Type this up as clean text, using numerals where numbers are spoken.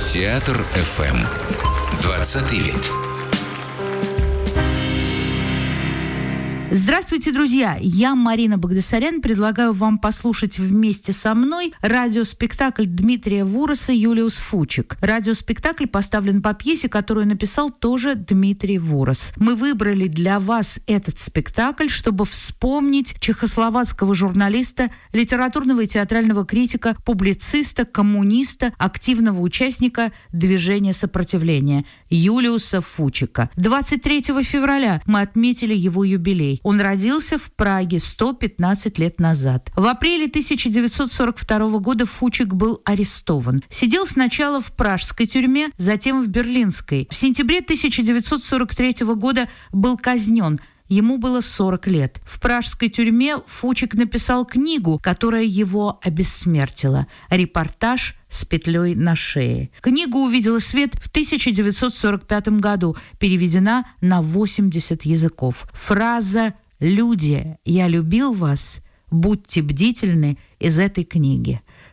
Театр ФМ. 20 век. Здравствуйте, друзья! Я, Марина Багдасарян, предлагаю вам послушать вместе со мной радиоспектакль Дмитрия Вуроса «Юлиус Фучик». Радиоспектакль поставлен по пьесе, которую написал тоже Дмитрий Вурос. Мы выбрали для вас этот спектакль, чтобы вспомнить чехословацкого журналиста, литературного и театрального критика, публициста, коммуниста, активного участника движения сопротивления Юлиуса Фучика. 23 февраля мы отметили его юбилей. Он родился в Праге 115 лет назад. В апреле 1942 года Фучик был арестован. Сидел сначала в пражской тюрьме, затем в берлинской. В сентябре 1943 года был казнен. Ему было 40 лет. В пражской тюрьме Фучик написал книгу, которая его обессмертила. «Репортаж с петлей на шее». Книга увидела свет в 1945 году, переведена на 80 языков. Фраза «Люди, я любил вас», будьте бдительны из этой книги.